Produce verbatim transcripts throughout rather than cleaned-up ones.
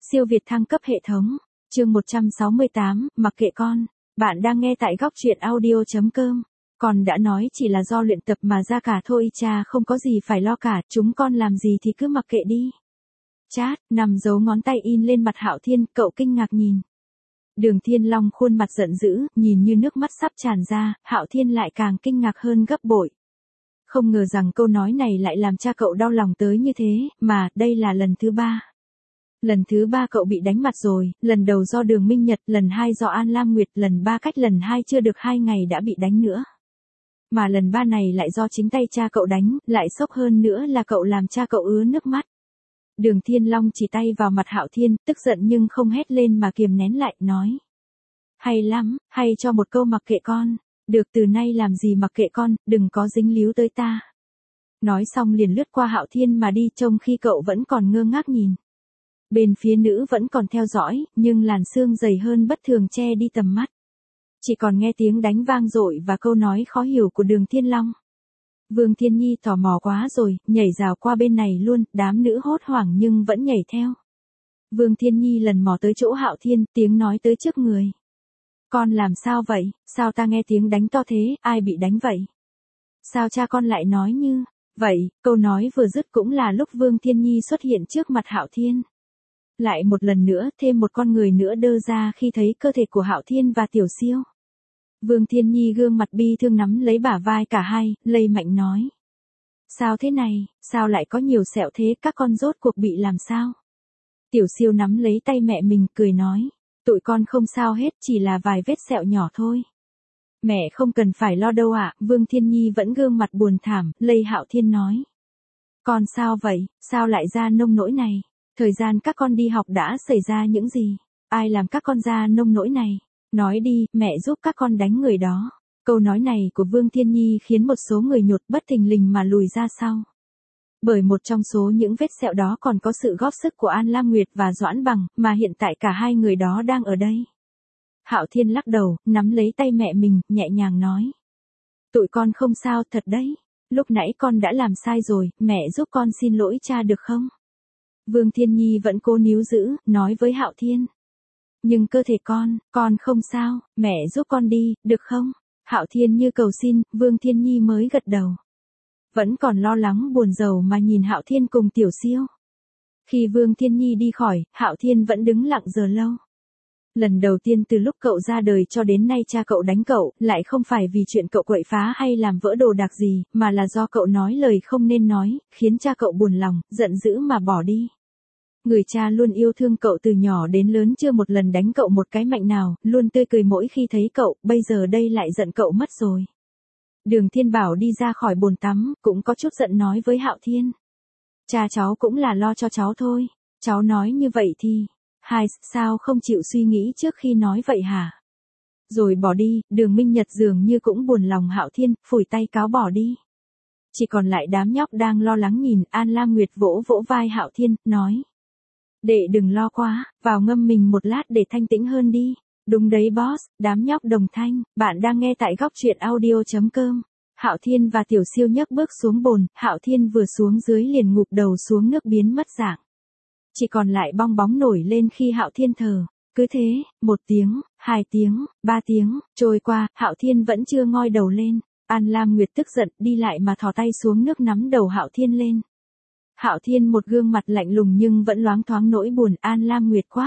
Siêu Việt thăng cấp hệ thống. Chương một trăm sáu mươi tám, mặc kệ con. Bạn đang nghe tại góc truyện audio chấm com. Con đã nói chỉ là do luyện tập mà ra cả thôi, cha không có gì phải lo cả, chúng con làm gì thì cứ mặc kệ đi. Chát, nằm giấu ngón tay in lên mặt Hạo Thiên, cậu kinh ngạc nhìn. Đường Thiên Long khuôn mặt giận dữ, nhìn như nước mắt sắp tràn ra, Hạo Thiên lại càng kinh ngạc hơn gấp bội. Không ngờ rằng câu nói này lại làm cha cậu đau lòng tới như thế, mà, đây là lần thứ ba. Lần thứ ba cậu bị đánh mặt rồi, lần đầu do Đường Minh Nhật, lần hai do An Lam Nguyệt, lần ba cách lần hai chưa được hai ngày đã bị đánh nữa. Mà lần ba này lại do chính tay cha cậu đánh, lại sốc hơn nữa là cậu làm cha cậu ứa nước mắt. Đường Thiên Long chỉ tay vào mặt Hạo Thiên, tức giận nhưng không hét lên mà kiềm nén lại, nói. Hay lắm, hay cho một câu mặc kệ con. Được, từ nay làm gì mặc kệ con, đừng có dính líu tới ta. Nói xong liền lướt qua Hạo Thiên mà đi, trông khi cậu vẫn còn ngơ ngác nhìn. Bên phía nữ vẫn còn theo dõi, nhưng làn sương dày hơn bất thường che đi tầm mắt. Chỉ còn nghe tiếng đánh vang dội và câu nói khó hiểu của Đường Thiên Long. Vương Thiên Nhi tò mò quá rồi, nhảy rào qua bên này luôn, đám nữ hốt hoảng nhưng vẫn nhảy theo. Vương Thiên Nhi lần mò tới chỗ Hạo Thiên, tiếng nói tới trước người. Con làm sao vậy, sao ta nghe tiếng đánh to thế, ai bị đánh vậy? Sao cha con lại nói như vậy? Câu nói vừa dứt cũng là lúc Vương Thiên Nhi xuất hiện trước mặt Hạo Thiên. Lại một lần nữa, thêm một con người nữa đơ ra khi thấy cơ thể của Hạo Thiên và Tiểu Siêu. Vương Thiên Nhi gương mặt bi thương nắm lấy bả vai cả hai, lay mạnh nói. Sao thế này, sao lại có nhiều sẹo thế, các con rốt cuộc bị làm sao? Tiểu Siêu nắm lấy tay mẹ mình, cười nói. Tụi con không sao hết, chỉ là vài vết sẹo nhỏ thôi. Mẹ không cần phải lo đâu ạ, Vương Thiên Nhi vẫn gương mặt buồn thảm, lay Hạo Thiên nói. Con sao vậy, sao lại ra nông nỗi này? Thời gian các con đi học đã xảy ra những gì? Ai làm các con ra nông nỗi này? Nói đi, mẹ giúp các con đánh người đó. Câu nói này của Vương Thiên Nhi khiến một số người nhột bất thình lình mà lùi ra sau. Bởi một trong số những vết sẹo đó còn có sự góp sức của An Lam Nguyệt và Doãn Bằng, mà hiện tại cả hai người đó đang ở đây. Hạo Thiên lắc đầu, nắm lấy tay mẹ mình, nhẹ nhàng nói. Tụi con không sao thật đấy. Lúc nãy con đã làm sai rồi, mẹ giúp con xin lỗi cha được không? Vương Thiên Nhi vẫn cố níu giữ, nói với Hạo Thiên. Nhưng cơ thể con, con không sao, mẹ giúp con đi, được không? Hạo Thiên như cầu xin, Vương Thiên Nhi mới gật đầu. Vẫn còn lo lắng buồn rầu mà nhìn Hạo Thiên cùng Tiểu Siêu. Khi Vương Thiên Nhi đi khỏi, Hạo Thiên vẫn đứng lặng giờ lâu. Lần đầu tiên từ lúc cậu ra đời cho đến nay cha cậu đánh cậu, lại không phải vì chuyện cậu quậy phá hay làm vỡ đồ đạc gì, mà là do cậu nói lời không nên nói, khiến cha cậu buồn lòng, giận dữ mà bỏ đi. Người cha luôn yêu thương cậu từ nhỏ đến lớn chưa một lần đánh cậu một cái mạnh nào, luôn tươi cười mỗi khi thấy cậu, bây giờ đây lại giận cậu mất rồi. Đường Thiên Bảo đi ra khỏi bồn tắm, cũng có chút giận nói với Hạo Thiên. Cha cháu cũng là lo cho cháu thôi, cháu nói như vậy thì, hai, sao không chịu suy nghĩ trước khi nói vậy hả? Rồi bỏ đi, Đường Minh Nhật dường như cũng buồn lòng Hạo Thiên, phủi tay cáo bỏ đi. Chỉ còn lại đám nhóc đang lo lắng nhìn, An Lam Nguyệt vỗ vỗ vai Hạo Thiên, nói. Đệ đừng lo quá, vào ngâm mình một lát để thanh tĩnh hơn đi. Đúng đấy boss, đám nhóc đồng thanh, bạn đang nghe tại góc truyện audio chấm com. Hạo Thiên và Tiểu Siêu nhấc bước xuống bồn, Hạo Thiên vừa xuống dưới liền ngụp đầu xuống nước biến mất dạng. Chỉ còn lại bong bóng nổi lên khi Hạo Thiên thở. Cứ thế, một tiếng, hai tiếng, ba tiếng, trôi qua, Hạo Thiên vẫn chưa ngoi đầu lên. An Lam Nguyệt tức giận, đi lại mà thò tay xuống nước nắm đầu Hạo Thiên lên. Hạo Thiên một gương mặt lạnh lùng nhưng vẫn loáng thoáng nỗi buồn, An Lam Nguyệt quát.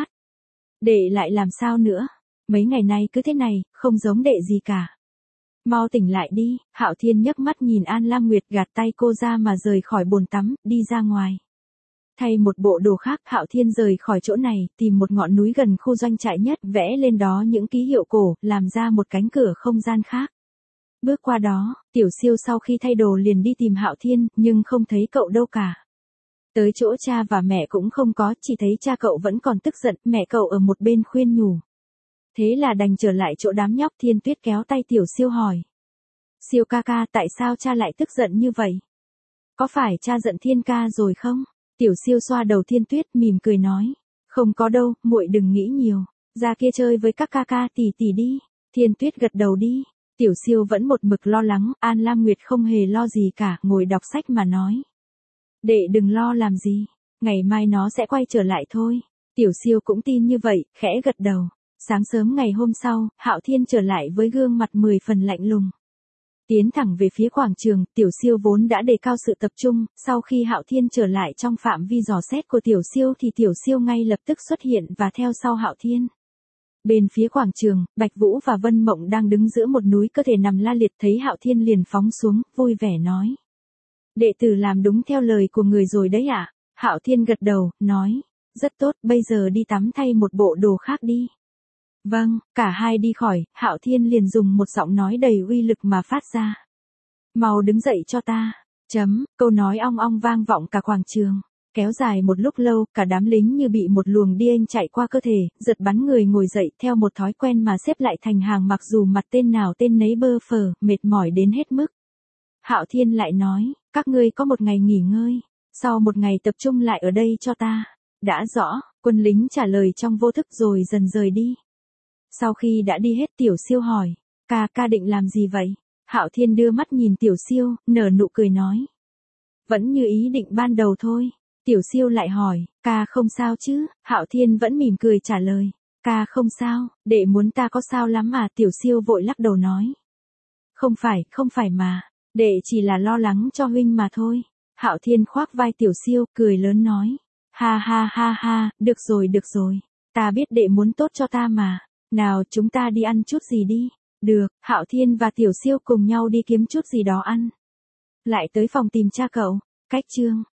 Đệ lại làm sao nữa? Mấy ngày nay cứ thế này, không giống đệ gì cả. Mau tỉnh lại đi, Hạo Thiên nhấc mắt nhìn An Lam Nguyệt gạt tay cô ra mà rời khỏi bồn tắm, đi ra ngoài. Thay một bộ đồ khác, Hạo Thiên rời khỏi chỗ này, tìm một ngọn núi gần khu doanh trại nhất, vẽ lên đó những ký hiệu cổ, làm ra một cánh cửa không gian khác. Bước qua đó, Tiểu Siêu sau khi thay đồ liền đi tìm Hạo Thiên, nhưng không thấy cậu đâu cả. Tới chỗ cha và mẹ cũng không có, chỉ thấy cha cậu vẫn còn tức giận, mẹ cậu ở một bên khuyên nhủ. Thế là đành trở lại chỗ đám nhóc. Thiên Tuyết kéo tay Tiểu Siêu hỏi. Siêu ca ca, tại sao cha lại tức giận như vậy? Có phải cha giận Thiên ca rồi không? Tiểu Siêu xoa đầu Thiên Tuyết mỉm cười nói. Không có đâu, muội đừng nghĩ nhiều, ra kia chơi với các ca ca tỷ tỷ đi. Thiên Tuyết gật đầu đi. Tiểu Siêu vẫn một mực lo lắng, An Lam Nguyệt không hề lo gì cả, ngồi đọc sách mà nói. Đệ đừng lo làm gì, ngày mai nó sẽ quay trở lại thôi. Tiểu Siêu cũng tin như vậy, khẽ gật đầu. Sáng sớm ngày hôm sau, Hạo Thiên trở lại với gương mặt mười phần lạnh lùng. Tiến thẳng về phía quảng trường, Tiểu Siêu vốn đã đề cao sự tập trung, sau khi Hạo Thiên trở lại trong phạm vi dò xét của Tiểu Siêu thì Tiểu Siêu ngay lập tức xuất hiện và theo sau Hạo Thiên. Bên phía quảng trường, Bạch Vũ và Vân Mộng đang đứng giữa một núi cơ thể nằm la liệt, thấy Hạo Thiên liền phóng xuống, vui vẻ nói. Đệ tử làm đúng theo lời của người rồi đấy ạ. À? Hạo Thiên gật đầu, nói. Rất tốt, bây giờ đi tắm thay một bộ đồ khác đi. Vâng, cả hai đi khỏi, Hạo Thiên liền dùng một giọng nói đầy uy lực mà phát ra. Mau đứng dậy cho ta. Chấm, câu nói ong ong vang vọng cả quảng trường. Kéo dài một lúc lâu, cả đám lính như bị một luồng điên chạy qua cơ thể, giật bắn người ngồi dậy theo một thói quen mà xếp lại thành hàng, mặc dù mặt tên nào tên nấy bơ phờ, mệt mỏi đến hết mức. Hạo Thiên lại nói, các ngươi có một ngày nghỉ ngơi, sau một ngày tập trung lại ở đây cho ta. Đã rõ, quân lính trả lời trong vô thức rồi dần rời đi. Sau khi đã đi hết, Tiểu Siêu hỏi, ca ca định làm gì vậy? Hạo Thiên đưa mắt nhìn Tiểu Siêu, nở nụ cười nói. Vẫn như ý định ban đầu thôi. Tiểu Siêu lại hỏi, ca không sao chứ? Hạo Thiên vẫn mỉm cười trả lời, ca không sao, đệ muốn ta có sao lắm à? Tiểu Siêu vội lắc đầu nói. Không phải, không phải mà, đệ chỉ là lo lắng cho huynh mà thôi. Hạo Thiên khoác vai Tiểu Siêu, cười lớn nói. Ha ha ha ha, được rồi được rồi, ta biết đệ muốn tốt cho ta mà. Nào chúng ta đi ăn chút gì đi. Được, Hạo Thiên và Tiểu Siêu cùng nhau đi kiếm chút gì đó ăn. Lại tới phòng tìm cha cậu. Cách chương